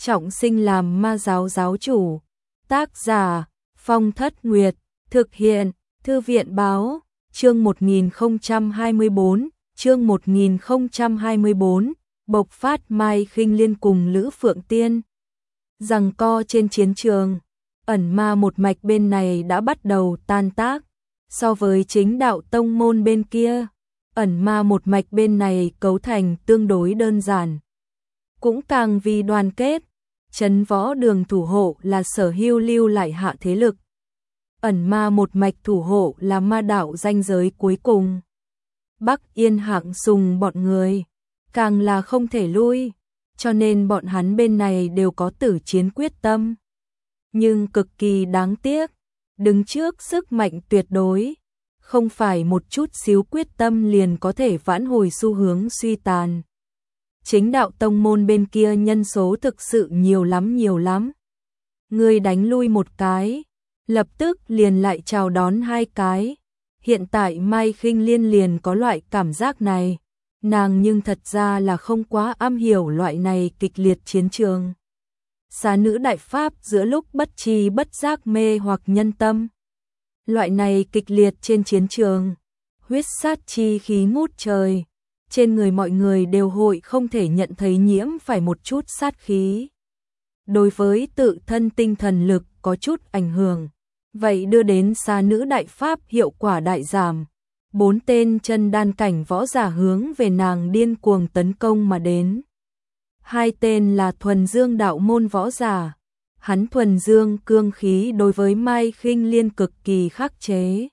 trọng sinh làm ma giáo giáo chủ. Tác giả Phong Thất Nguyệt, thực hiện Thư viện Báo, chương 1024, chương 1024, bộc phát Mai Khinh Liên cùng Lữ Phượng Tiên. Giằng co trên chiến trường, ẩn ma một mạch bên này đã bắt đầu tan tác, so với chính đạo tông môn bên kia, ẩn ma một mạch bên này cấu thành tương đối đơn giản. Cũng càng vì đoàn kết, Trấn Võ Đường thủ hộ là Sở Hưu lưu lại hạ thế lực. Ẩn ma một mạch thủ hộ là ma đạo ranh giới cuối cùng. Bắc Yên Hạng Sùng bọn người, càng là không thể lui, cho nên bọn hắn bên này đều có tử chiến quyết tâm. Nhưng cực kỳ đáng tiếc, đứng trước sức mạnh tuyệt đối, không phải một chút xíu quyết tâm liền có thể vãn hồi xu hướng suy tàn. Chính đạo tông môn bên kia nhân số thực sự nhiều lắm. Người đánh lui một cái, lập tức liền lại chào đón hai cái. Hiện tại Mai Khinh Liên liền có loại cảm giác này, nàng nhưng thật ra là không quá am hiểu loại này kịch liệt chiến trường. Xá nữ đại pháp giữa lúc bất tri bất giác mê hoặc nhân tâm. Loại này kịch liệt trên chiến trường, huyết sát chi khí ngút trời, trên người mọi người đều hội không thể nhận thấy nhiễm phải một chút sát khí. Đối với tự thân tinh thần lực có chút ảnh hưởng, vậy đưa đến xá nữ đại pháp hiệu quả đại giảm. 4 tên chân đan cảnh võ giả hướng về nàng điên cuồng tấn công mà đến. 2 tên là thuần dương đạo môn võ giả, hắn thuần dương cương khí đối với Mai Khinh Liên cực kỳ khắc chế.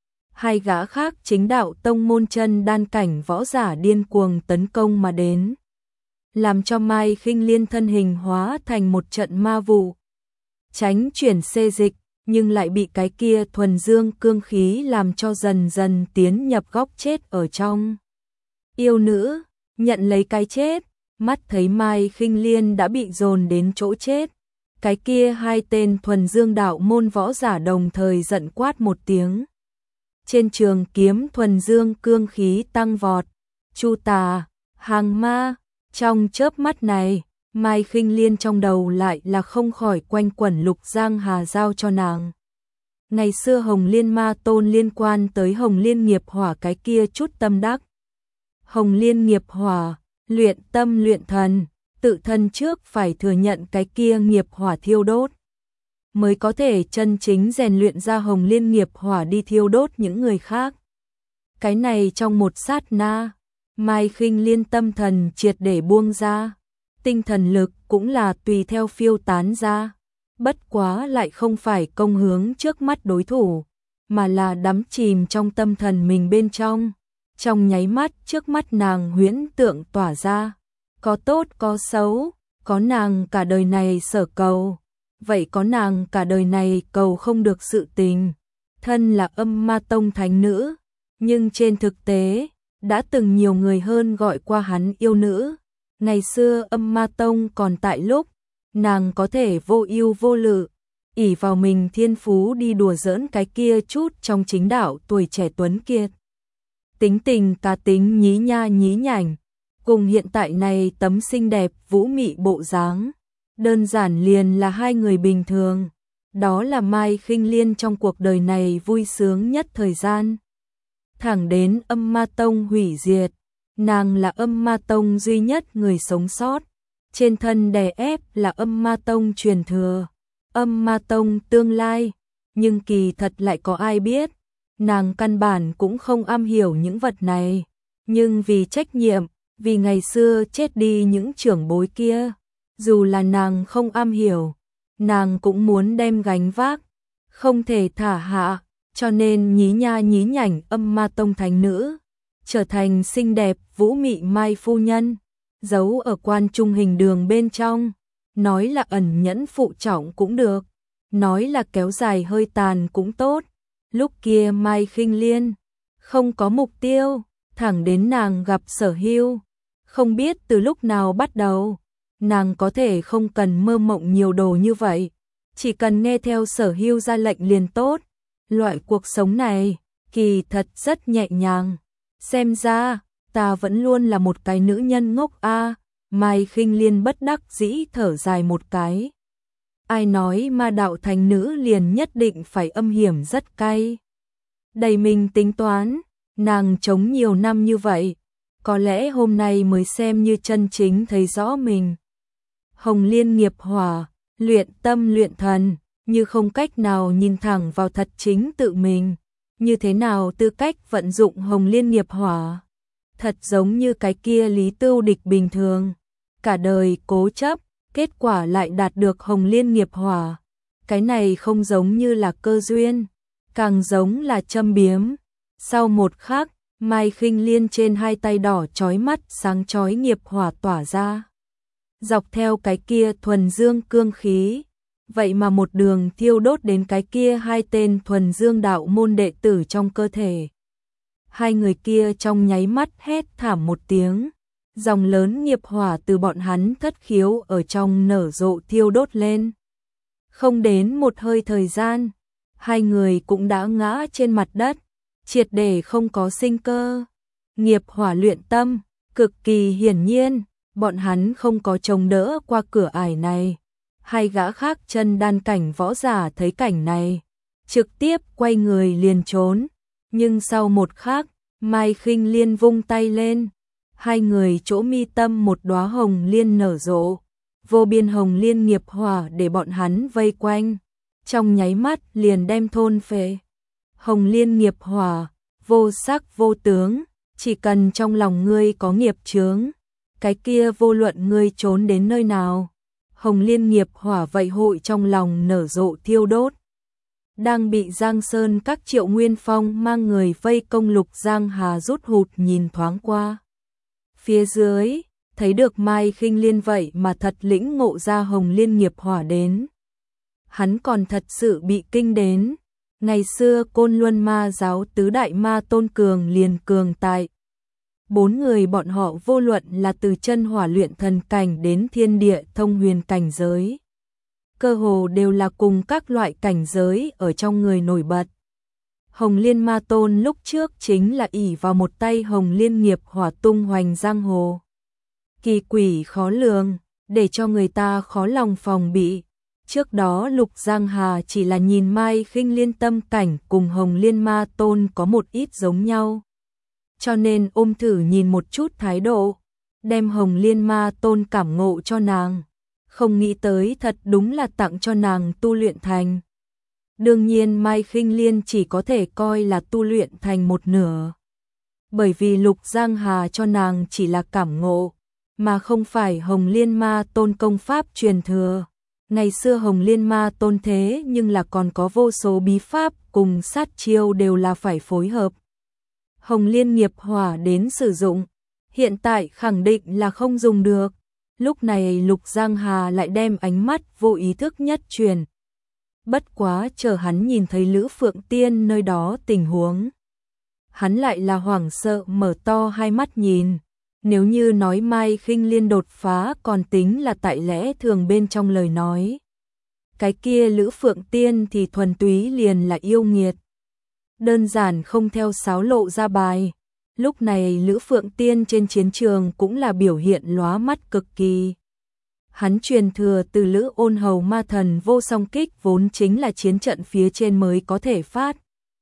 2 gã khác chính đạo tông môn chân đan cảnh võ giả điên cuồng tấn công mà đến, làm cho Mai Khinh Liên thân hình hóa thành một trận ma vụ, tránh chuyển xê dịch, nhưng lại bị cái kia thuần dương cương khí làm cho dần dần tiến nhập góc chết ở trong. Yêu nữ nhận lấy cái chết, mắt thấy Mai Khinh Liên đã bị dồn đến chỗ chết, cái kia 2 tên thuần dương đạo môn võ giả đồng thời giận quát một tiếng. Trên trường kiếm thuần dương cương khí tăng vọt, chu tà, hàng ma, trong chớp mắt này, Mai Khinh Liên trong đầu lại là không khỏi quanh quẩn Lục Giang Hà giao cho nàng. Ngày xưa Hồng Liên Ma Tôn liên quan tới Hồng Liên nghiệp hỏa cái kia chút tâm đắc. Hồng Liên nghiệp hỏa, luyện tâm luyện thần, tự thân trước phải thừa nhận cái kia nghiệp hỏa thiêu đốt, mới có thể chân chính rèn luyện ra Hồng Liên nghiệp hỏa đi thiêu đốt những người khác. Cái này trong một sát na, Mai Khinh Liên tâm thần triệt để buông ra, tinh thần lực cũng là tùy theo phiêu tán ra, bất quá lại không phải công hướng trước mắt đối thủ, mà là đắm chìm trong tâm thần mình bên trong. Trong nháy mắt trước mắt nàng huyễn tượng tỏa ra, có tốt có xấu, có nàng cả đời này sở cầu, vậy có nàng cả đời này cầu không được sự tình. Thân là Âm Ma Tông thánh nữ, nhưng trên thực tế, đã từng nhiều người hơn gọi qua hắn yêu nữ. Ngày xưa Âm Ma Tông còn tại lúc, nàng có thể vô ưu vô lự, ỷ vào mình thiên phú đi đùa giỡn cái kia chút trong chính đạo tuổi trẻ tuấn kiệt. Tính tình cá tính nhí nha nhí nhảnh, cùng hiện tại này tấm xinh đẹp vũ mị bộ dáng, đơn giản liền là 2 người bình thường. Đó là Mai Khinh Liên trong cuộc đời này vui sướng nhất thời gian. Thẳng đến Âm Ma Tông hủy diệt, nàng là Âm Ma Tông duy nhất người sống sót, trên thân đè ép là Âm Ma Tông truyền thừa, Âm Ma Tông tương lai, nhưng kỳ thật lại có ai biết, nàng căn bản cũng không am hiểu những vật này, nhưng vì trách nhiệm, vì ngày xưa chết đi những trưởng bối kia, dù là nàng không am hiểu, nàng cũng muốn đem gánh vác, không thể thả hạ, cho nên nhí nha nhí nhảnh Âm Ma Tông thánh nữ, trở thành xinh đẹp vũ mị Mai phu nhân, giấu ở quan trung hình đường bên trong, nói là ẩn nhẫn phụ trọng cũng được, nói là kéo dài hơi tàn cũng tốt. Lúc kia Mai Khinh Liên không có mục tiêu, thẳng đến nàng gặp Sở Hưu, không biết từ lúc nào bắt đầu, nàng có thể không cần mơ mộng nhiều đồ như vậy, chỉ cần nghe theo Sở Hưu ra lệnh liền tốt. Loại cuộc sống này, kỳ thật rất nhẹ nhàng. Xem ra, ta vẫn luôn là một cái nữ nhân ngốc a. Mai Khinh Liên bất đắc dĩ thở dài một cái. Ai nói ma đạo thánh nữ liền nhất định phải âm hiểm rất cay. Đầy mình tính toán, nàng chống nhiều năm như vậy, có lẽ hôm nay mới xem như chân chính thấy rõ mình. Hồng Liên nghiệp hỏa, luyện tâm luyện thần, như không cách nào nhìn thẳng vào thật chính tự mình. Như thế nào tư cách vận dụng Hồng Liên nghiệp hỏa? Thật giống như cái kia Lý Tưu Địch bình thường. Cả đời cố chấp, kết quả lại đạt được Hồng Liên nghiệp hỏa. Cái này không giống như là cơ duyên, càng giống là châm biếm. Sau một khắc, Mai Khinh Liên trên hai tay đỏ chói mắt sáng chói nghiệp hỏa tỏa ra. Dọc theo cái kia thuần dương cương khí, vậy mà một đường thiêu đốt đến cái kia hai tên thuần dương đạo môn đệ tử trong cơ thể. Hai người kia trong nháy mắt hét thảm một tiếng, dòng lớn nghiệp hỏa từ bọn hắn thất khiếu ở trong nở rộ thiêu đốt lên. Không đến một hơi thời gian, hai người cũng đã ngã trên mặt đất, triệt để không có sinh cơ. Nghiệp hỏa luyện tâm, cực kỳ hiển nhiên, bọn hắn không có chống đỡ qua cửa ải này. Hai gã khác chân đan cảnh võ giả thấy cảnh này, trực tiếp quay người liền trốn. Nhưng sau một khắc, Mai Khinh Liên vung tay lên, hai người chỗ mi tâm một đóa hồng liên nở rộ, vô biên hồng liên nghiệp hỏa để bọn hắn vây quanh, trong nháy mắt liền đem thôn phệ. Hồng liên nghiệp hỏa, vô sắc vô tướng, chỉ cần trong lòng ngươi có nghiệp chướng, cái kia vô luận ngươi trốn đến nơi nào, Hồng liên nghiệp hỏa vậy hội trong lòng nở rộ thiêu đốt. Đang bị Giang Sơn các Triệu Nguyên Phong mang người vây công Lục Giang Hà rút hụt nhìn thoáng qua. Phía dưới, thấy được Mai Khinh Liên vậy mà thật lĩnh ngộ ra Hồng liên nghiệp hỏa đến. Hắn còn thật sự bị kinh đến. Ngày xưa Côn Luân Ma giáo tứ đại ma tôn cường liền cường tại. Bốn người bọn họ vô luận là từ chân hỏa luyện thần cảnh đến thiên địa thông huyền cảnh giới, cơ hồ đều là cùng các loại cảnh giới ở trong người nổi bật. Hồng Liên Ma Tôn lúc trước chính là ỷ vào một tay Hồng Liên nghiệp hỏa tung hoành giang hồ. Kỳ quỷ khó lường, để cho người ta khó lòng phòng bị. Trước đó Lục Giang Hà chỉ là nhìn Mai Khinh Liên tâm cảnh cùng Hồng Liên Ma Tôn có một ít giống nhau, cho nên ôm thử nhìn một chút thái độ, đem Hồng Liên Ma Tôn cảm ngộ cho nàng. Không nghĩ tới thật đúng là tặng cho nàng tu luyện thành. Đương nhiên Mai Khinh Liên chỉ có thể coi là tu luyện thành một nửa. Bởi vì Lục Giang Hà cho nàng chỉ là cảm ngộ, mà không phải Hồng Liên Ma Tôn công pháp truyền thừa. Ngày xưa Hồng Liên Ma Tôn thế nhưng là còn có vô số bí pháp cùng sát chiêu đều là phải phối hợp. Hồng Liên nghiệp hỏa đến sử dụng, hiện tại khẳng định là không dùng được. Lúc này Lục Giang Hà lại đem ánh mắt vô ý thức nhất truyền. Bất quá chờ hắn nhìn thấy Lữ Phượng Tiên nơi đó tình huống, hắn lại là hoảng sợ mở to hai mắt nhìn. Nếu như nói Mai Khinh Liên đột phá còn tính là tại lẽ thường bên trong lời nói, cái kia Lữ Phượng Tiên thì thuần túy liền là yêu nghiệt. Đơn giản không theo sáo lộ ra bài. Lúc này Lữ Phượng Tiên trên chiến trường cũng là biểu hiện lóa mắt cực kỳ. Hắn truyền thừa từ Lữ Ôn Hầu ma thần vô song kích vốn chính là chiến trận phía trên mới có thể phát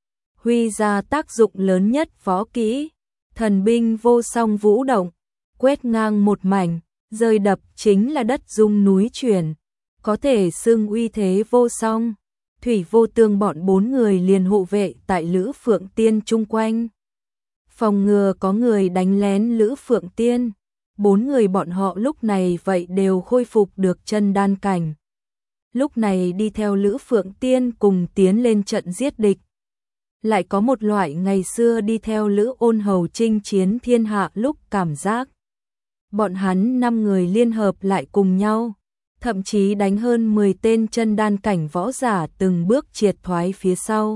huy ra tác dụng lớn nhất võ kỹ. Thần binh vô song vũ động, quét ngang một mảnh, rơi đập chính là đất rung núi chuyển, có thể xưng uy thế vô song. Thủy Vô Tương bọn bốn người liền hộ vệ tại Lữ Phượng Tiên chung quanh, phòng ngừa có người đánh lén Lữ Phượng Tiên. Bốn người bọn họ lúc này vậy đều khôi phục được chân đan cảnh. Lúc này đi theo Lữ Phượng Tiên cùng tiến lên trận giết địch. Lại có một loại ngày xưa đi theo Lữ Ôn Hầu chinh chiến thiên hạ lúc cảm giác. Bọn hắn 5 người liên hợp lại cùng nhau, thậm chí đánh hơn 10 tên chân đan cảnh võ giả từng bước triệt thoái phía sau.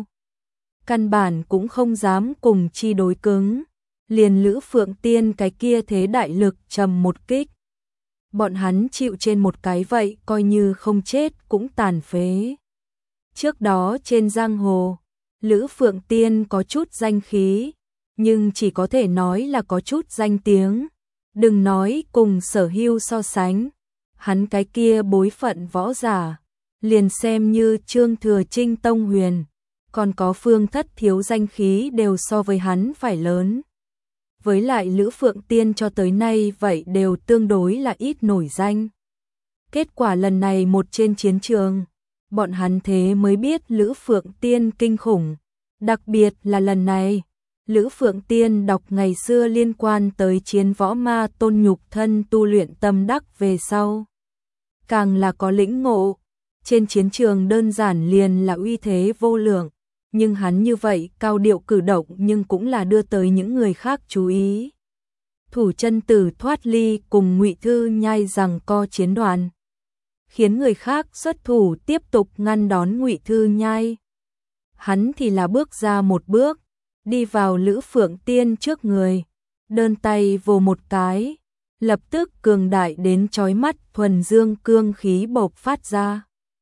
Căn bản cũng không dám cùng chi đối cứng. Liền Lữ Phượng Tiên cái kia thế đại lực trầm một kích. Bọn hắn chịu trên một cái vậy coi như không chết cũng tàn phế. Trước đó trên giang hồ, Lữ Phượng Tiên có chút danh khí, nhưng chỉ có thể nói là có chút danh tiếng. Đừng nói cùng Sở Hưu so sánh, hắn cái kia bối phận võ giả, liền xem như Trương Thừa Trinh Tông Huyền, còn có Phương Thất Thiếu danh khí đều so với hắn phải lớn. Với lại Lữ Phượng Tiên cho tới nay vậy đều tương đối là ít nổi danh. Kết quả lần này một trên chiến trường, bọn hắn thế mới biết Lữ Phượng Tiên kinh khủng. Đặc biệt là lần này, Lữ Phượng Tiên đọc ngày xưa liên quan tới chiến võ ma tôn nhục thân tu luyện tâm đắc về sau. Càng là có lĩnh ngộ, trên chiến trường đơn giản liền là uy thế vô lượng, nhưng hắn như vậy cao điệu cử động nhưng cũng là đưa tới những người khác chú ý. Thủ Chân Tử thoát ly cùng Ngụy Thư Nhai rằng co chiến đoàn, khiến người khác xuất thủ tiếp tục ngăn đón Ngụy Thư Nhai. Hắn thì là bước ra một bước, đi vào Lữ Phượng Tiên trước người, đơn tay vồ một cái, lập tức cường đại đến chói mắt thuần dương cương khí bộc phát ra.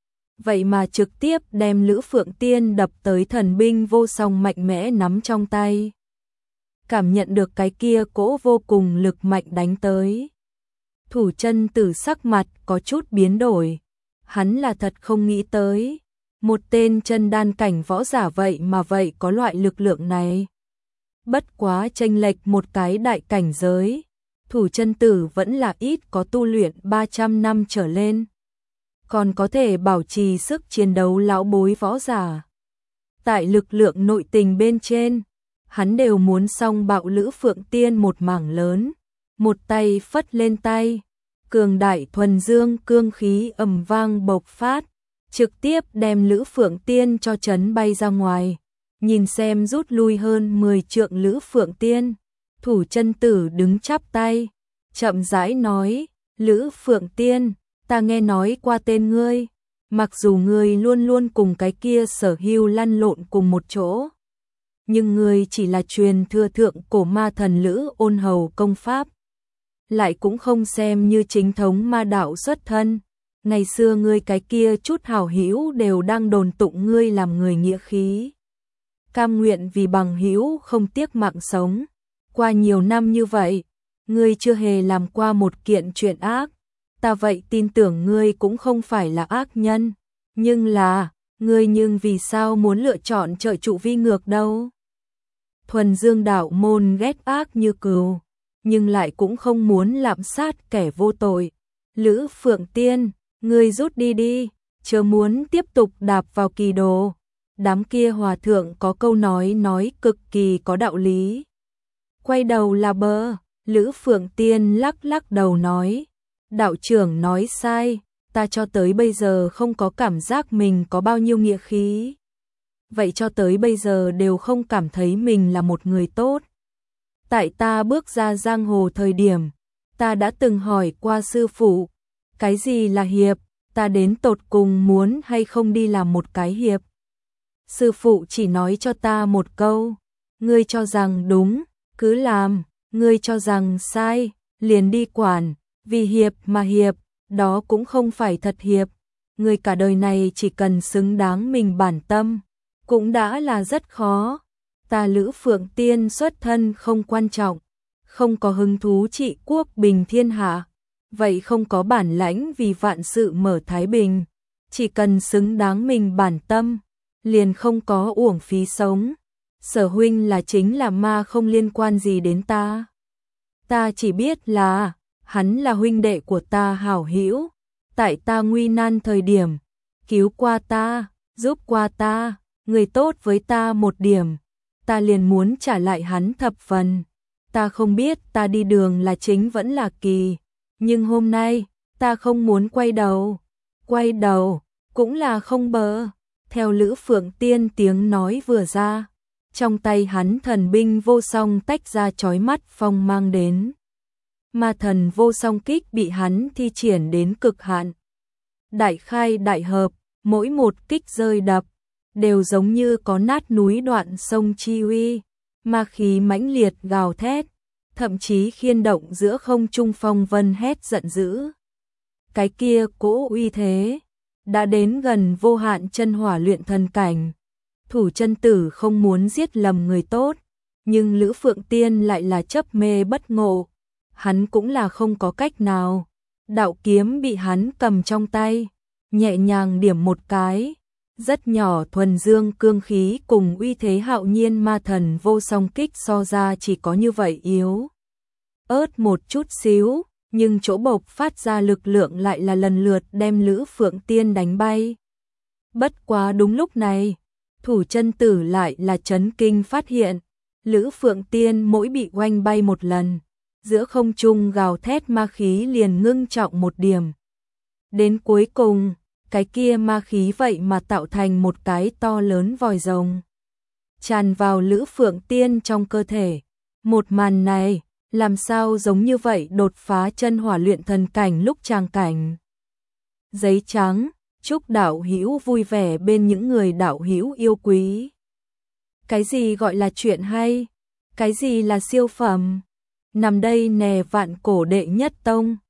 Vậy mà trực tiếp đem Lữ Phượng Tiên đập tới thần binh vô song mạnh mẽ nắm trong tay. Cảm nhận được cái kia cỗ vô cùng lực mạnh đánh tới. Thủ Chân Tử sắc mặt có chút biến đổi, hắn là thật không nghĩ tới. Một tên chân đan cảnh võ giả vậy mà vậy có loại lực lượng này. Bất quá chênh lệch một cái đại cảnh giới, Thủ Chân Tử vẫn là ít có tu luyện 300 năm trở lên. Còn có thể bảo trì sức chiến đấu lão bối võ giả. Tại lực lượng nội tình bên trên, hắn đều muốn song bạo Lữ Phượng Tiên một mảng lớn. Một tay phất lên tay, cường đại thuần dương cương khí ầm vang bộc phát, trực tiếp đem Lữ Phượng Tiên cho chấn bay ra ngoài. Nhìn xem rút lui hơn 10 trượng Lữ Phượng Tiên, Thủ Chân Tử đứng chắp tay, chậm rãi nói, Lữ Phượng Tiên, ta nghe nói qua tên ngươi, mặc dù ngươi luôn luôn cùng cái kia Sở Hưu lăn lộn cùng một chỗ, nhưng ngươi chỉ là truyền thừa thượng cổ ma thần Lữ Ôn Hầu công pháp, lại cũng không xem như chính thống ma đạo xuất thân. Ngày xưa ngươi cái kia chút hảo hữu đều đang đồn tụng ngươi làm người nghĩa khí, cam nguyện vì bằng hữu không tiếc mạng sống. Qua nhiều năm như vậy, ngươi chưa hề làm qua một kiện chuyện ác, ta vậy tin tưởng ngươi cũng không phải là ác nhân, nhưng là, ngươi nhưng vì sao muốn lựa chọn trợ trụ vi ngược đâu? Thuần Dương đạo môn ghét ác như cừu, nhưng lại cũng không muốn lạm sát kẻ vô tội. Lữ Phượng Tiên, ngươi rút đi đi, chớ muốn tiếp tục đạp vào kỳ đồ. Đám kia hòa thượng có câu nói cực kỳ có đạo lý. Quay đầu là bờ, Lữ Phượng Tiên lắc lắc đầu nói, đạo trưởng nói sai, ta cho tới bây giờ không có cảm giác mình có bao nhiêu nghĩa khí. Vậy cho tới bây giờ đều không cảm thấy mình là một người tốt. Tại ta bước ra giang hồ thời điểm, ta đã từng hỏi qua sư phụ, cái gì là hiệp, ta đến tột cùng muốn hay không đi làm một cái hiệp. Sư phụ chỉ nói cho ta một câu, ngươi cho rằng đúng, cứ làm, ngươi cho rằng sai, liền đi quản, vì hiệp mà hiệp, đó cũng không phải thật hiệp. Ngươi cả đời này chỉ cần xứng đáng mình bản tâm, cũng đã là rất khó. Ta Lữ Phượng Tiên xuất thân không quan trọng, không có hứng thú trị quốc bình thiên hạ, vậy không có bản lãnh vì vạn sự mở thái bình, chỉ cần xứng đáng mình bản tâm, liền không có uổng phí sống. Sở huynh là chính là ma không liên quan gì đến ta. Ta chỉ biết là, hắn là huynh đệ của ta hảo hữu, tại ta nguy nan thời điểm, cứu qua ta, giúp qua ta, người tốt với ta một điểm, ta liền muốn trả lại hắn thập phần. Ta không biết ta đi đường là chính vẫn là kỳ, nhưng hôm nay, ta không muốn quay đầu, cũng là không bờ. Theo Lữ Phượng Tiên tiếng nói vừa ra, trong tay hắn thần binh vô song tách ra chói mắt phong mang đến. Ma thần vô song kích bị hắn thi triển đến cực hạn. Đại khai đại hợp, mỗi một kích rơi đập, đều giống như có nát núi đoạn sông chi uy, ma khí mãnh liệt gào thét, thậm chí khiên động giữa không trung phong vân hét giận dữ. Cái kia cỗ uy thế, đã đến gần vô hạn chân hỏa luyện thần cảnh. Thủ Chân Tử không muốn giết lầm người tốt, nhưng Lữ Phượng Tiên lại là chấp mê bất ngộ, hắn cũng là không có cách nào. Đạo kiếm bị hắn cầm trong tay, nhẹ nhàng điểm một cái, rất nhỏ thuần dương cương khí cùng uy thế hạo nhiên ma thần vô song kích so ra chỉ có như vậy yếu ớt một chút xíu, nhưng chỗ bộc phát ra lực lượng lại là lần lượt đem Lữ Phượng Tiên đánh bay. Bất quá đúng lúc này, Thủ Chân Tử lại là chấn kinh phát hiện, Lữ Phượng Tiên mỗi bị oanh bay một lần, giữa không trung gào thét ma khí liền ngưng trọng một điểm. Đến cuối cùng, cái kia ma khí vậy mà tạo thành một cái to lớn vòi rồng, tràn vào Lữ Phượng Tiên trong cơ thể. Một màn này, làm sao giống như vậy đột phá chân hỏa luyện thần cảnh lúc tràng cảnh. Giấy trắng, chúc đạo hữu vui vẻ bên những người đạo hữu yêu quý. Cái gì gọi là chuyện hay? Cái gì là siêu phẩm? Nằm đây nè vạn cổ đệ nhất tông.